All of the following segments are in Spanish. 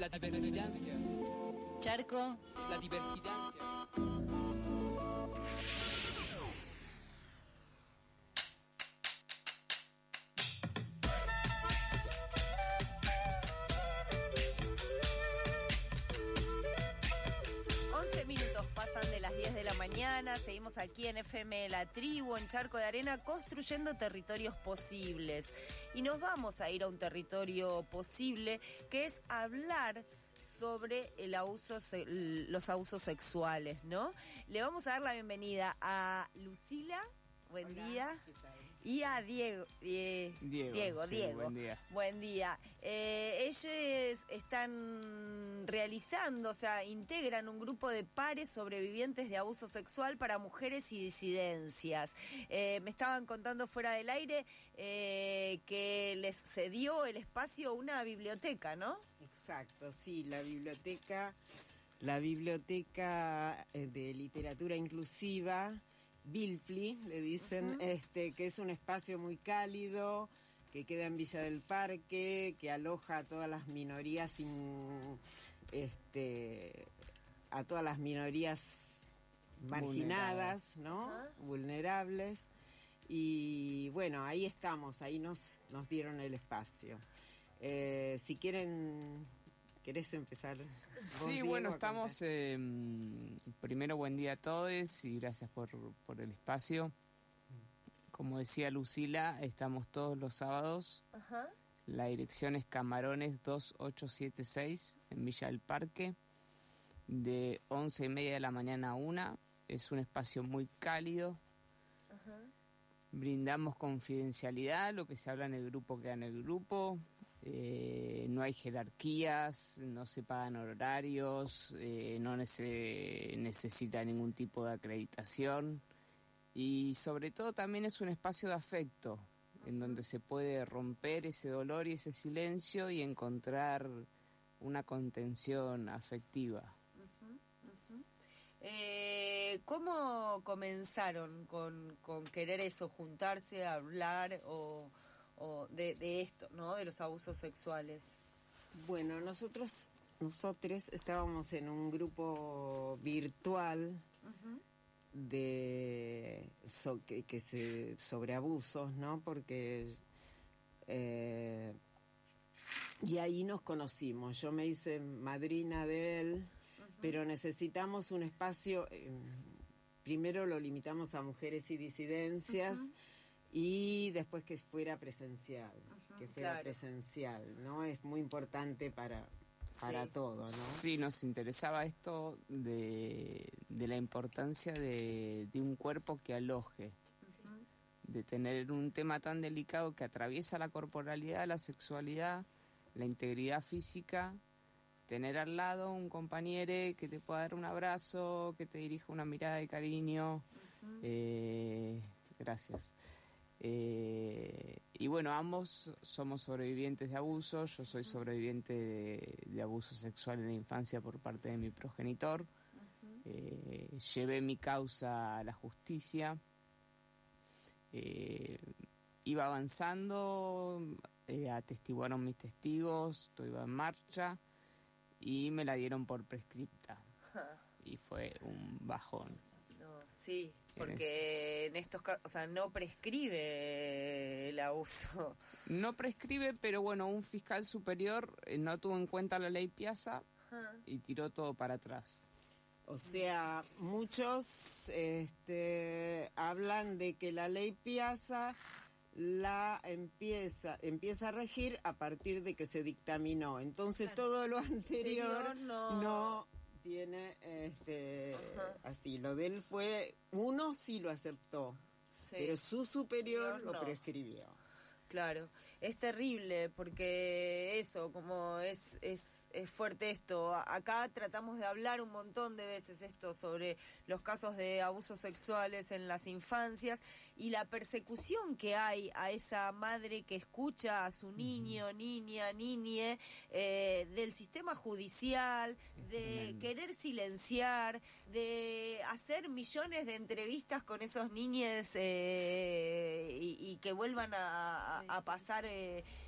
La diversidencia. Charco. La diversidad. 11 minutos pasan de las 10 de la mañana, seguimos aquí en FM La Tribu, en Charco de Arena, construyendo territorios posibles. Y nos vamos a ir a un territorio posible, que es hablar sobre los abusos sexuales, ¿no? Le vamos a dar la bienvenida a Lucila, buen día, y a Diego. Diego. Buen día. Buen día. Ellos están realizando, o sea, integran un grupo de pares sobrevivientes de abuso sexual para mujeres y disidencias. Me estaban contando fuera del aire que les cedió el espacio una biblioteca, ¿no? Exacto, sí, la biblioteca de literatura inclusiva, Bilpli, le dicen, que es un espacio muy cálido, que queda en Villa del Parque, que aloja a todas las minorías a todas las minorías marginadas, ¿no? Vulnerables. Y bueno, ahí estamos, ahí nos dieron el espacio. Si ¿querés empezar? Sí, Diego, bueno, estamos, primero buen día a todos y gracias por el espacio. Como decía Lucila, estamos todos los sábados. Ajá. La dirección es Camarones 2876 en Villa del Parque, de 11:30 de la mañana a 1. Es un espacio muy cálido. Ajá. Brindamos confidencialidad, lo que se habla en el grupo queda en el grupo. No hay jerarquías, no se pagan horarios, no necesita ningún tipo de acreditación y sobre todo también es un espacio de afecto en donde se puede romper ese dolor y ese silencio y encontrar una contención afectiva. ¿Cómo comenzaron con querer eso, juntarse, hablar o de esto, ¿no? De los abusos sexuales? Bueno, nosotros estábamos en un grupo virtual sobre abusos, ¿no? Porque y ahí nos conocimos. Yo me hice madrina de él, pero necesitamos un espacio. Primero lo limitamos a mujeres y disidencias. Y después que fuera presencial, presencial, ¿no? Es muy importante para todo, ¿no? Sí, nos interesaba esto de la importancia de un cuerpo que aloje, de tener un tema tan delicado que atraviesa la corporalidad, la sexualidad, la integridad física, tener al lado un compañero que te pueda dar un abrazo, que te dirija una mirada de cariño. Gracias. Y bueno, ambos somos sobrevivientes de abuso. Yo soy sobreviviente de abuso sexual en la infancia por parte de mi progenitor. Llevé mi causa a la justicia. Iba avanzando, atestiguaron mis testigos, todo iba en marcha y me la dieron por prescripta. Y fue un bajón. Sí, porque en estos casos, o sea, no prescribe el abuso. No prescribe, pero bueno, un fiscal superior no tuvo en cuenta la ley Piazza y tiró todo para atrás. O sea, muchos hablan de que la ley Piazza la empieza a regir a partir de que se dictaminó. Entonces todo lo anterior no tiene así. Lo de él uno sí lo aceptó, pero su superior lo prescribió. Claro, es terrible porque eso, como es fuerte esto. Acá tratamos de hablar un montón de veces esto sobre los casos de abusos sexuales en las infancias y la persecución que hay a esa madre que escucha a su niño, niñe, del sistema judicial, de querer silenciar, de hacer millones de entrevistas con esos niños y que vuelvan a pasar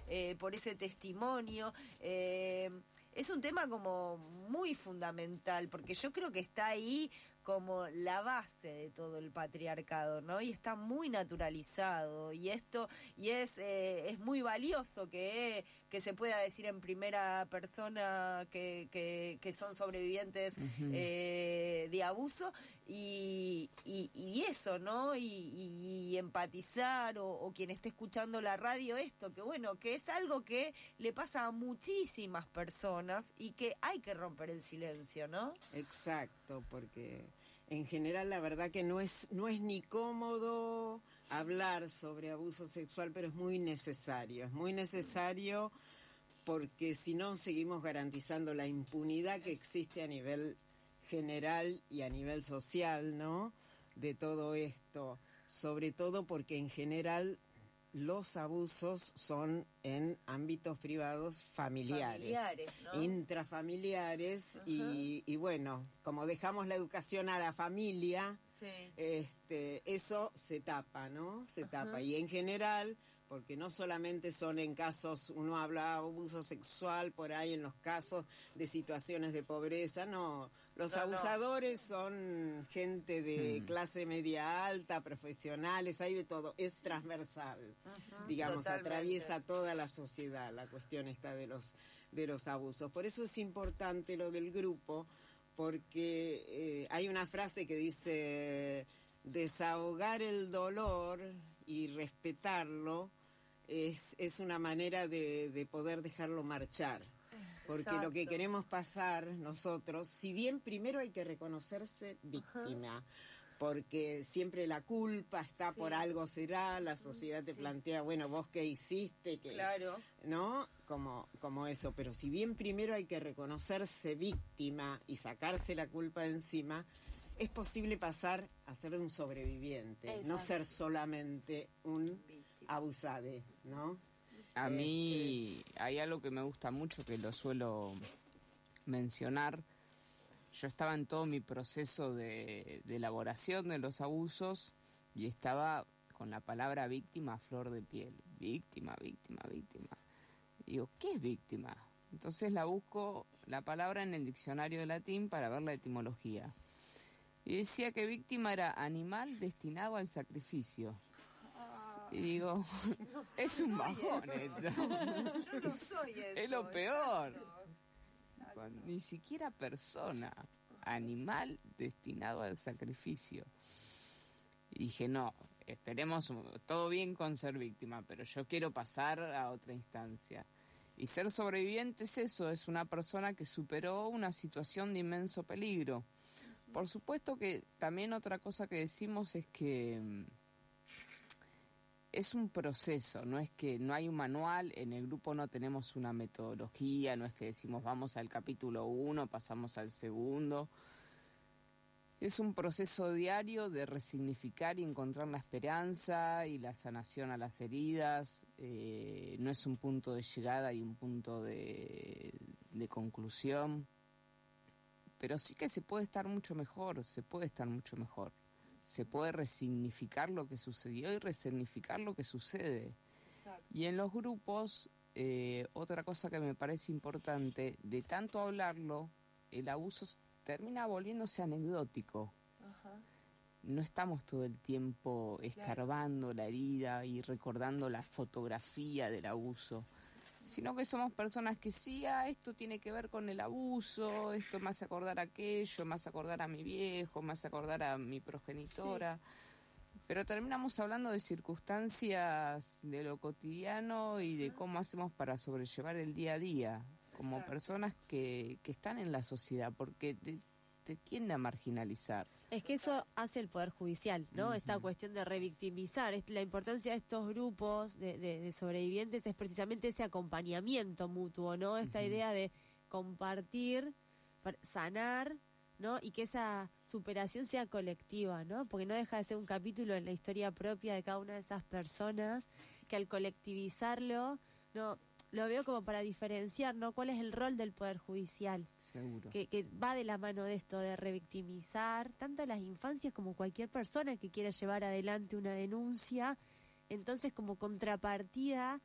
por ese testimonio. Es un tema como muy fundamental, porque yo creo que está ahí como la base de todo el patriarcado, ¿no? Y está muy naturalizado, y es muy valioso que se pueda decir en primera persona que son sobrevivientes de abuso, y eso, ¿no? Y empatizar, o quien esté escuchando la radio, esto, que bueno, que es algo que le pasa a muchísimas personas y que hay que romper el silencio, ¿no? Exacto, porque en general la verdad que no es ni cómodo hablar sobre abuso sexual, pero es muy necesario porque si no seguimos garantizando la impunidad que existe a nivel general y a nivel social, ¿no? De todo esto, sobre todo porque en general los abusos son en ámbitos privados familiares, ¿no? Intrafamiliares, y bueno, como dejamos la educación a la familia, eso se tapa, ¿no? Se tapa. Y en general, porque no solamente son en casos, uno habla de abuso sexual por ahí en los casos de situaciones de pobreza, no. Los abusadores son gente de clase media alta, profesionales, hay de todo, es transversal, digamos, totalmente. atraviesa toda la sociedad la cuestión esta de los abusos. Por eso es importante lo del grupo, porque hay una frase que dice: desahogar el dolor y respetarlo es una manera de poder dejarlo marchar. Porque Exacto. Lo que queremos pasar nosotros, si bien primero hay que reconocerse víctima, porque siempre la culpa está por algo será, la sociedad te plantea, bueno, vos qué hiciste, Claro. ¿no? Como eso, pero si bien primero hay que reconocerse víctima y sacarse la culpa de encima, es posible pasar a ser un sobreviviente, no ser solamente un abusade, ¿no? A mí hay algo que me gusta mucho, que lo suelo mencionar. Yo estaba en todo mi proceso de elaboración de los abusos y estaba con la palabra víctima a flor de piel. Víctima. Y digo, ¿qué es víctima? Entonces la busco la palabra en el diccionario de latín para ver la etimología. Y decía que víctima era animal destinado al sacrificio. Y digo, es un bajón esto. Yo no soy eso. Es lo peor. Exacto. Ni siquiera persona, animal destinado al sacrificio. Y dije, no, esperemos, todo bien con ser víctima, pero yo quiero pasar a otra instancia. Y ser sobreviviente es eso, es una persona que superó una situación de inmenso peligro. Por supuesto que también otra cosa que decimos es que es un proceso, no es que no hay un manual, en el grupo no tenemos una metodología, no es que decimos vamos al capítulo 1, pasamos al segundo. Es un proceso diario de resignificar y encontrar la esperanza y la sanación a las heridas. No es un punto de llegada y un punto de conclusión, pero sí que se puede estar mucho mejor, se puede resignificar lo que sucedió y resignificar lo que sucede. Exacto. Y en los grupos, otra cosa que me parece importante, de tanto hablarlo, el abuso termina volviéndose anecdótico. No estamos todo el tiempo escarbando la herida y recordando la fotografía del abuso, sino que somos personas que sí, esto tiene que ver con el abuso, esto me hace acordar a aquello, me hace acordar a mi viejo, me hace acordar a mi progenitora, pero terminamos hablando de circunstancias de lo cotidiano y de cómo hacemos para sobrellevar el día a día, como personas que están en la sociedad, porque te tiende a marginalizar. Es que eso hace el Poder Judicial, ¿no? Esta cuestión de revictimizar. La importancia de estos grupos de sobrevivientes es precisamente ese acompañamiento mutuo, ¿no? Esta idea de compartir, sanar, ¿no? Y que esa superación sea colectiva, ¿no? Porque no deja de ser un capítulo en la historia propia de cada una de esas personas, que al colectivizarlo, ¿no? Lo veo como para diferenciar, ¿no? ¿Cuál es el rol del Poder Judicial? Seguro. Que va de la mano de esto, de revictimizar tanto a las infancias como cualquier persona que quiera llevar adelante una denuncia. Entonces, como contrapartida,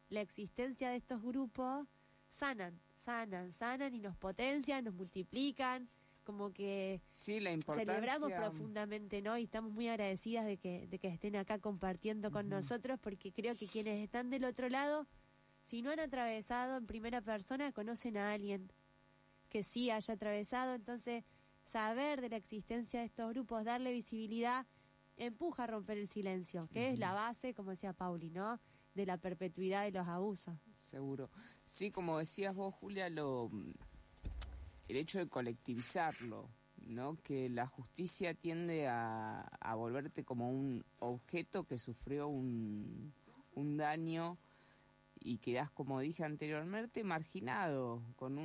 la existencia de estos grupos sanan y nos potencian, nos multiplican, como que Sí, la importancia... celebramos profundamente, ¿no? Y estamos muy agradecidas de que estén acá compartiendo con nosotros, porque creo que quienes están del otro lado, si no han atravesado en primera persona, conocen a alguien que sí haya atravesado. Entonces, saber de la existencia de estos grupos, darle visibilidad, empuja a romper el silencio, que es la base, como decía Pauli, ¿no?, de la perpetuidad de los abusos. Seguro. Sí, como decías vos, Julia, el hecho de colectivizarlo, ¿no? Que la justicia tiende a volverte como un objeto que sufrió un daño y quedás, como dije anteriormente, marginado, con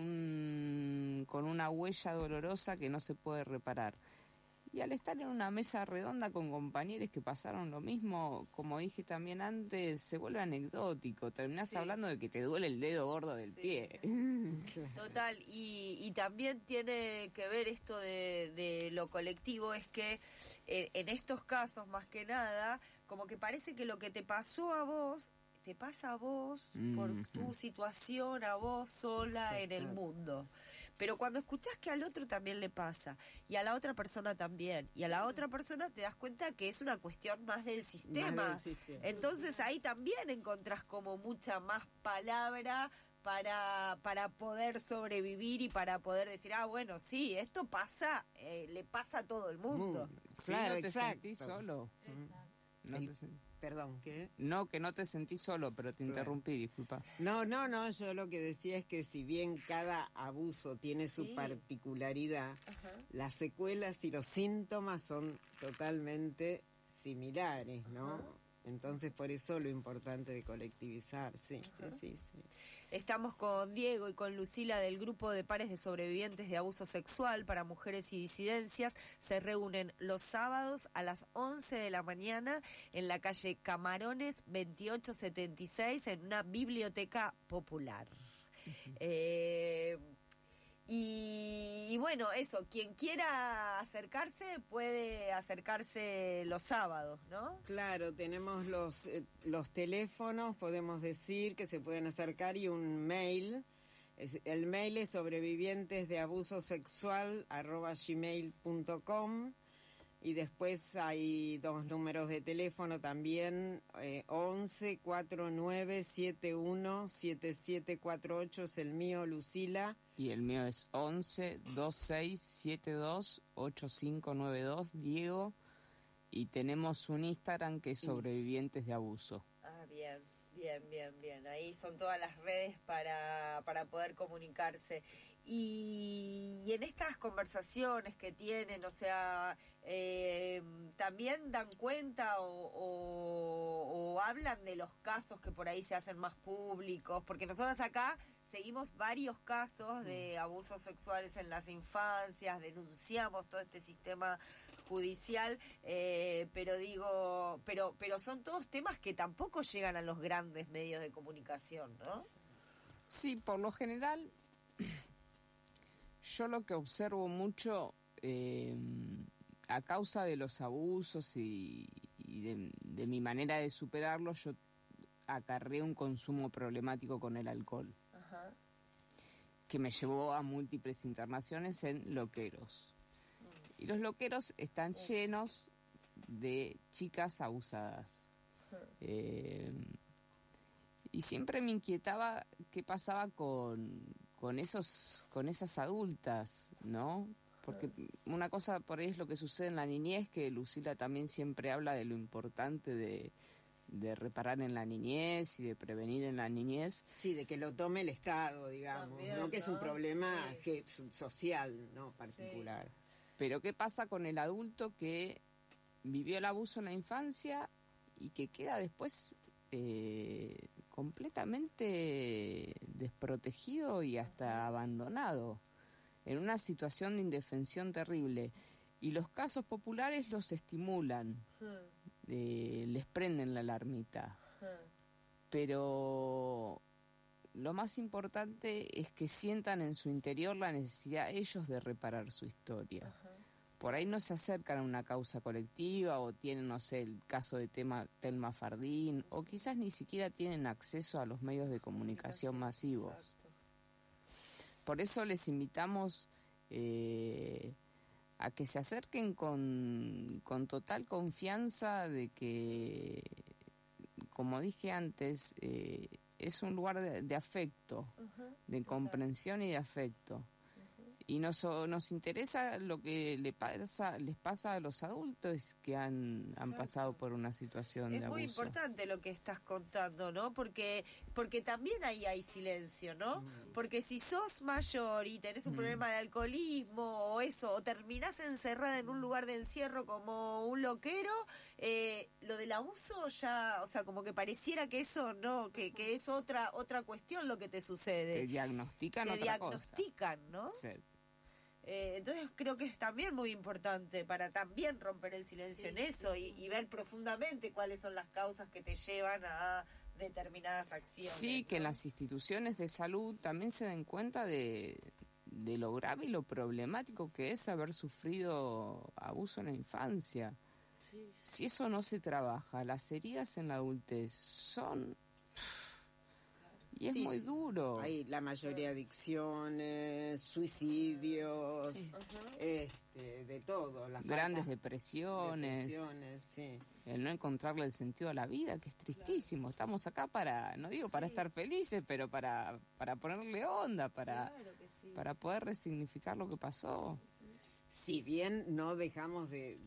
una huella dolorosa que no se puede reparar. Y al estar en una mesa redonda con compañeros que pasaron lo mismo, como dije también antes, se vuelve anecdótico. Terminás hablando de que te duele el dedo gordo del pie. Total, y también tiene que ver esto de lo colectivo, es que en estos casos, más que nada, como que parece que lo que te pasó a vos, te pasa a vos por tu situación, a vos sola en el mundo. Pero cuando escuchás que al otro también le pasa, y a la otra persona también, y a la otra persona, te das cuenta que es una cuestión más del sistema. Entonces ahí también encontrás como mucha más palabra para poder sobrevivir y para poder decir, bueno, sí, esto pasa, le pasa a todo el mundo. Sí, Claro, no te exacto. sentís solo. No te Perdón, ¿qué? No, que no te sentís solo, pero te interrumpí, disculpa. No, yo lo que decía es que si bien cada abuso tiene su particularidad, las secuelas y los síntomas son totalmente similares, ¿no? Entonces por eso lo importante de colectivizar, sí. Estamos con Diego y con Lucila del grupo de pares de sobrevivientes de abuso sexual para mujeres y disidencias. Se reúnen los sábados a las 11 de la mañana en la calle Camarones 2876 en una biblioteca popular. Y bueno, eso, quien quiera acercarse puede acercarse los sábados, ¿no? Claro, tenemos los teléfonos, podemos decir, que se pueden acercar, y un mail. El mail es sobrevivientesdeabusosexual@gmail.com, y después hay 2 números de teléfono también, 11 49 71 7748 es el mío, Lucila. Y el mío es 11 26 72 8592, Diego. Y tenemos un Instagram que es Sobrevivientes de Abuso. Bien. Ahí son todas las redes para poder comunicarse. Y en estas conversaciones que tienen, o sea, también dan cuenta o hablan de los casos que por ahí se hacen más públicos, porque nosotros acá seguimos varios casos de abusos sexuales en las infancias, denunciamos todo este sistema judicial, pero son todos temas que tampoco llegan a los grandes medios de comunicación, ¿no? Sí, por lo general, yo lo que observo mucho, a causa de los abusos y de mi manera de superarlos, yo acarré un consumo problemático con el alcohol, que me llevó a múltiples internaciones en loqueros. Y los loqueros están llenos de chicas abusadas. Y siempre me inquietaba qué pasaba con esas adultas, ¿no? Porque una cosa por ahí es lo que sucede en la niñez, que Lucila también siempre habla de lo importante de reparar en la niñez y de prevenir en la niñez. Sí, de que lo tome el Estado, digamos, también, ¿no? Que es un problema social, ¿no? Particular. Sí. Pero ¿qué pasa con el adulto que vivió el abuso en la infancia y que queda después completamente desprotegido y hasta abandonado, en una situación de indefensión terrible? Y los casos populares los estimulan, les prenden la alarmita. Pero lo más importante es que sientan en su interior la necesidad ellos de reparar su historia. por ahí no se acercan a una causa colectiva o tienen, no sé, el caso de Telma Fardín, o quizás ni siquiera tienen acceso a los medios de comunicación masivos. Exacto. Por eso les invitamos a que se acerquen con total confianza de que, como dije antes, es un lugar de afecto, de comprensión y de afecto. Y nos interesa lo que les pasa a los adultos que han pasado por una situación de Es abuso. muy importante lo que estás contando, ¿no? Porque también ahí hay silencio, ¿no? Porque si sos mayor y tenés un problema de alcoholismo o eso, o terminás encerrada en un lugar de encierro como un loquero, lo del abuso ya, o sea, como que pareciera que eso no, que es otra cuestión lo que te sucede. Te diagnostican Te otra cosa. diagnostican, ¿no? Sí. Entonces creo que es también muy importante para también romper el silencio en eso y ver profundamente cuáles son las causas que te llevan a determinadas acciones. Sí, que ¿no? las instituciones de salud también se den cuenta de lo grave y lo problemático que es haber sufrido abuso en la infancia. Sí. Si eso no se trabaja, las heridas en la adultez son... Y es Sí, muy sí. duro. Hay la mayoría de adicciones, suicidios, Sí. de todo. La Grandes falta- depresiones, sí. El no encontrarle el sentido a la vida, que es tristísimo. Estamos acá para, no digo para estar felices, pero para ponerle onda, Claro que sí. para poder resignificar lo que pasó. Si bien no dejamos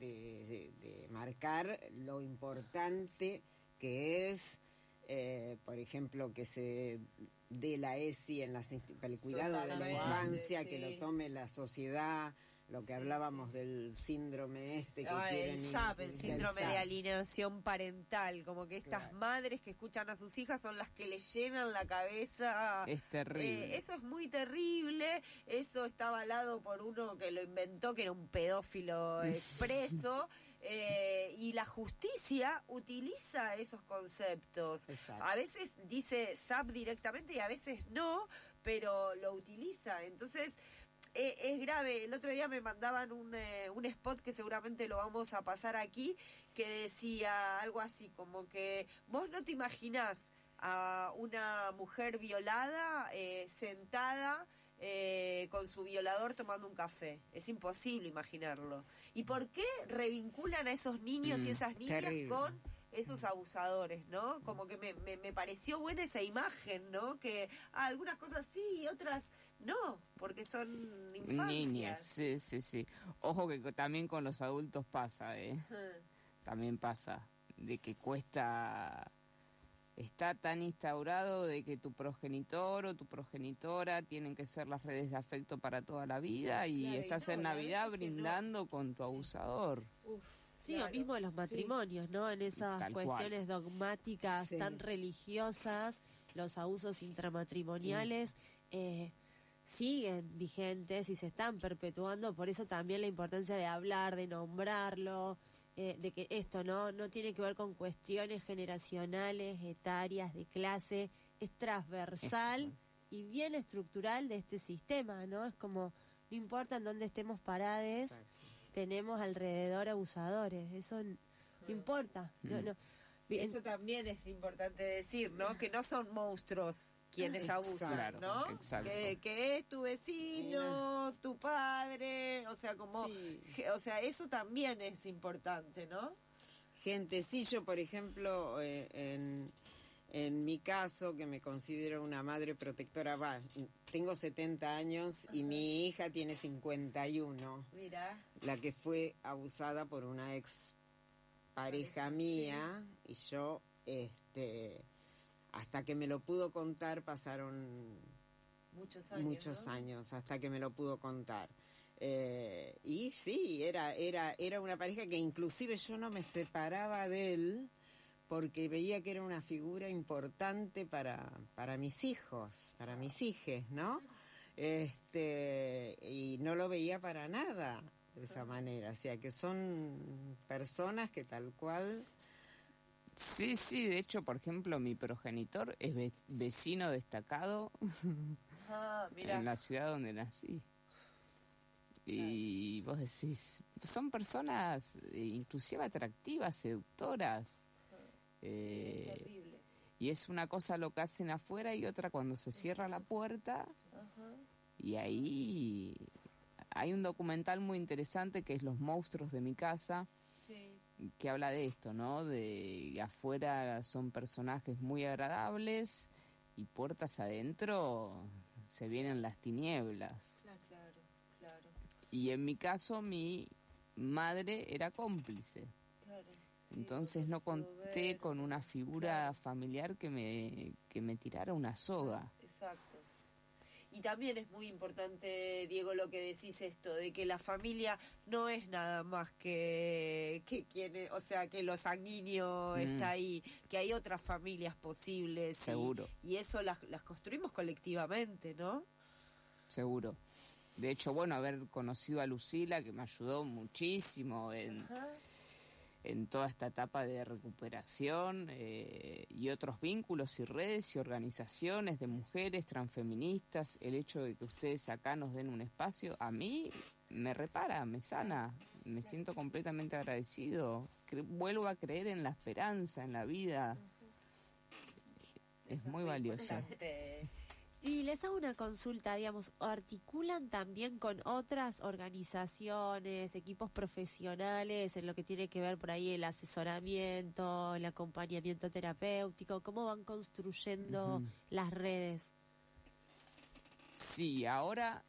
de marcar lo importante que es, por ejemplo, que se dé la ESI para el cuidado de la Totalmente, infancia, sí. que lo tome la sociedad, lo que hablábamos del síndrome que quieren... El SAP, el del síndrome SAP. de alienación parental, como que estas Claro. madres que escuchan a sus hijas son las que le llenan la cabeza. Es terrible. Eso es muy terrible, eso está avalado por uno que lo inventó, que era un pedófilo expreso, y la justicia utiliza esos conceptos. Exacto. A veces dice SAP directamente y a veces no, pero lo utiliza. Entonces, es grave. El otro día me mandaban un spot que seguramente lo vamos a pasar aquí, que decía algo así como que vos no te imaginás a una mujer violada sentada con su violador tomando un café. Es imposible imaginarlo. ¿Y por qué revinculan a esos niños y esas niñas terrible. con esos abusadores, ¿no? Como que me pareció buena esa imagen, ¿no? Que algunas cosas sí y otras no, porque son infancias. Niñas, sí. Ojo que también con los adultos pasa, También pasa, de que cuesta... Está tan instaurado de que tu progenitor o tu progenitora tienen que ser las redes de afecto para toda la vida y Claro, y estás no, en y a Navidad veces que no. brindando con tu abusador. Sí, Claro, o mismo los matrimonios, ¿no? En esas Tal cuestiones dogmáticas Sí. tan religiosas, los abusos intramatrimoniales siguen vigentes y se están perpetuando. Por eso también la importancia de hablar, de nombrarlo, de que esto no tiene que ver con cuestiones generacionales, etarias, de clase, es transversal y bien estructural de este sistema, ¿no? Es como, no importa en dónde estemos parados, Exacto. tenemos alrededor abusadores, eso no importa. No. Eso también es importante decir, ¿no? Que no son monstruos quienes abusan, Claro, ¿no? exacto. Que es tu vecino, tu padre, o sea, como, Sí. o sea, eso también es importante, ¿no? Gentecillo, por ejemplo, en mi caso, que me considero una madre protectora, tengo 70 años y mi hija tiene 51, Mira, la que fue abusada por una ex pareja mía, y yo, hasta que me lo pudo contar pasaron muchos años, muchos ¿no? años, hasta que me lo pudo contar. Y sí, era una pareja que inclusive yo no me separaba de él porque veía que era una figura importante para mis hijos, para mis hijes, ¿no? Y no lo veía para nada de esa manera, o sea que son personas que tal cual... Sí, de hecho, por ejemplo, mi progenitor es vecino destacado Ah, mira. en la ciudad donde nací. Y vos decís, son personas inclusive atractivas, seductoras. Es terrible. Y es una cosa lo que hacen afuera y otra cuando se cierra la puerta. Ajá. Y ahí hay un documental muy interesante que es Los monstruos de mi casa, Sí. que habla de esto, ¿no? De afuera son personajes muy agradables y puertas adentro se vienen las tinieblas. Claro, claro. Y en mi caso mi madre era cómplice. Claro. Entonces no conté con una figura familiar que me tirara una soga. Exacto. Y también es muy importante, Diego, lo que decís esto, de que la familia no es nada más que quien, o sea, que lo sanguíneo está ahí, que hay otras familias posibles. Seguro. Y eso las construimos colectivamente, ¿no? Seguro. De hecho, bueno, haber conocido a Lucila, que me ayudó muchísimo en toda esta etapa de recuperación, y otros vínculos y redes y organizaciones de mujeres transfeministas, el hecho de que ustedes acá nos den un espacio, a mí me repara, me sana, me siento completamente agradecido, vuelvo a creer en la esperanza, en la vida, es muy valioso. Importante. Y les hago una consulta, digamos, ¿articulan también con otras organizaciones, equipos profesionales en lo que tiene que ver por ahí el asesoramiento, el acompañamiento terapéutico? ¿Cómo van construyendo las redes? Sí, ahora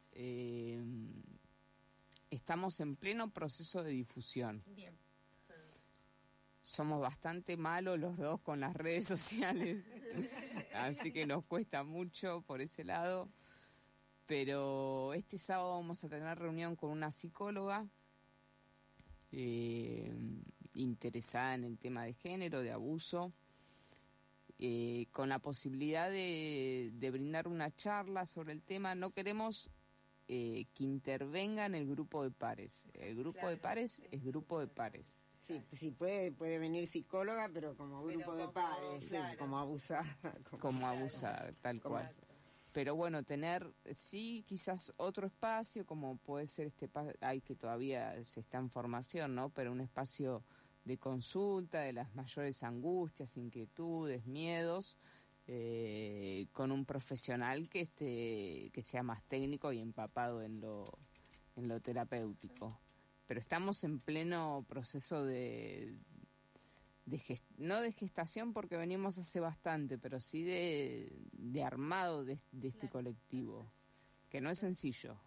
estamos en pleno proceso de difusión. Bien. Somos bastante malos los dos con las redes sociales, así que nos cuesta mucho por ese lado. Pero este sábado vamos a tener reunión con una psicóloga interesada en el tema de género, de abuso, con la posibilidad de brindar una charla sobre el tema. No queremos que intervenga en el grupo de pares. El grupo de pares es grupo de pares. Sí, puede venir psicóloga, pero como grupo de pares, claro. como abusada. Como abusada, tal cual. Pero bueno, tener, sí, quizás otro espacio, como puede ser hay que todavía se está en formación, ¿no? Pero un espacio de consulta de las mayores angustias, inquietudes, miedos, con un profesional que sea más técnico y empapado en lo terapéutico. Pero estamos en pleno proceso no de gestación porque venimos hace bastante, pero sí de armado de este colectivo, que no es sencillo.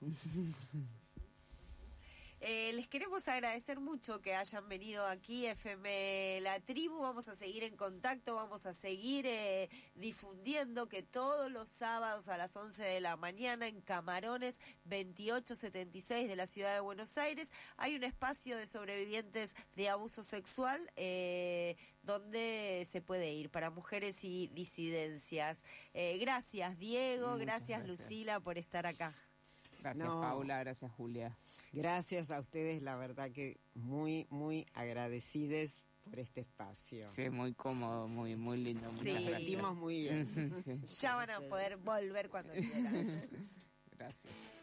Les queremos agradecer mucho que hayan venido aquí, FM La Tribu. Vamos a seguir en contacto, vamos a seguir difundiendo que todos los sábados a las 11 de la mañana en Camarones 2876 de la ciudad de Buenos Aires hay un espacio de sobrevivientes de abuso sexual donde se puede ir para mujeres y disidencias. Gracias, Diego, Muchas gracias, gracias. Lucila, por estar acá. Gracias, No. Paula, gracias, Julia. Gracias a ustedes, la verdad que muy, muy agradecides por este espacio. Sí, muy cómodo, muy lindo. Muchas Sí. Nos sentimos gracias. muy bien. Sí, Ya van a poder volver cuando quieran. gracias.